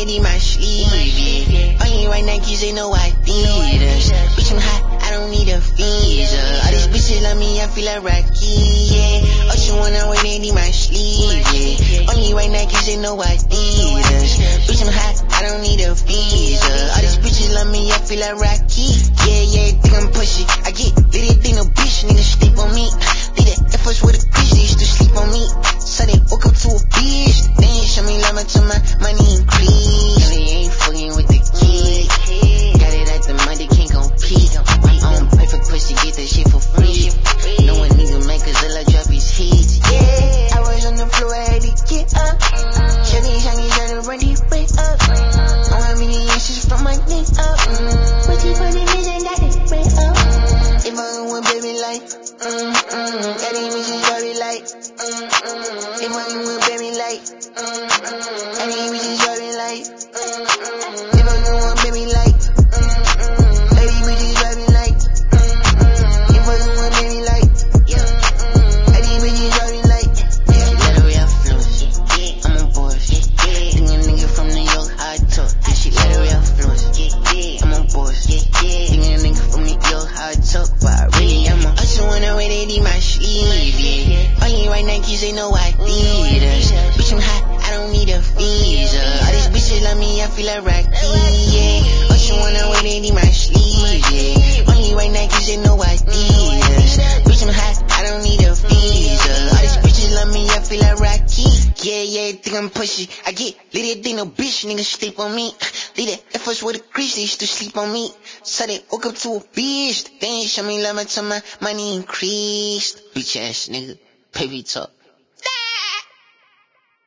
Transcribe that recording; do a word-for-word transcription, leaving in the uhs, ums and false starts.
in my sleeve, yeah. Only white Nikes, they know Adidas. Bitch, I'm hot, I don't need a visa. All these bitches love me, I feel like Rocky, yeah. Ocean when I wear it in my sleeve, yeah. Only white Nikes, they know Adidas. Bitch, I'm hot, I don't need a visa. All these bitches love me, I feel like Rocky, yeah, yeah. Think I'm pushy, I get lit, think no bitch, niggas sleep on me. Leave that F us with a bitch, they used to sleep on me. So they woke up to a bitch, they ain't show me love until my money increase. They ain't fucking with the kid, got it at the money, can't compete. I don't pay for pussy, get that shit for free. No one nigga make a Zilla drop his hits, yeah. I was on the floor, I had to get up. Shaggy, shaggy, shaggy, run the way up. I want many answers from my neck up. What you for the vision, got it way up. If I go with baby like, mm, mm, got these bitches very like, mm, mm. If I go with baby like, mm, mm, got these bitches very like, mm, mm. If I go with baby like, mm, mm, got these bitches very like, mm, mm. If I go with baby like, yeah, got these bitches very like, yeah. Let her real fluence, I'm on board. Think a nigga from New York, how I talk. This shit let her real fluence, I'm on board. Think a nigga from New York, how I talk, but I really am on. Also when I wear it in my sleeve, yeah. Only white Nikes, they know Adidas. Bitch, I'm hot, I don't need a visa. All these bitches love me, I feel like Rocky, yeah. Also when I wear it in my sleeve, yeah. Only white Nikes, they know Adidas. Bitch, I'm hot, I don't need a visa. All these bitches love me, I feel like Rocky, yeah, yeah. Think I'm pushy, I get lit, think no bitch, niggas sleep on me. Leave that F us with a crease, they used to sleep on me. So they woke up to a bitch, they ain't show me love until my money increased. Bitch ass nigga, baby talk.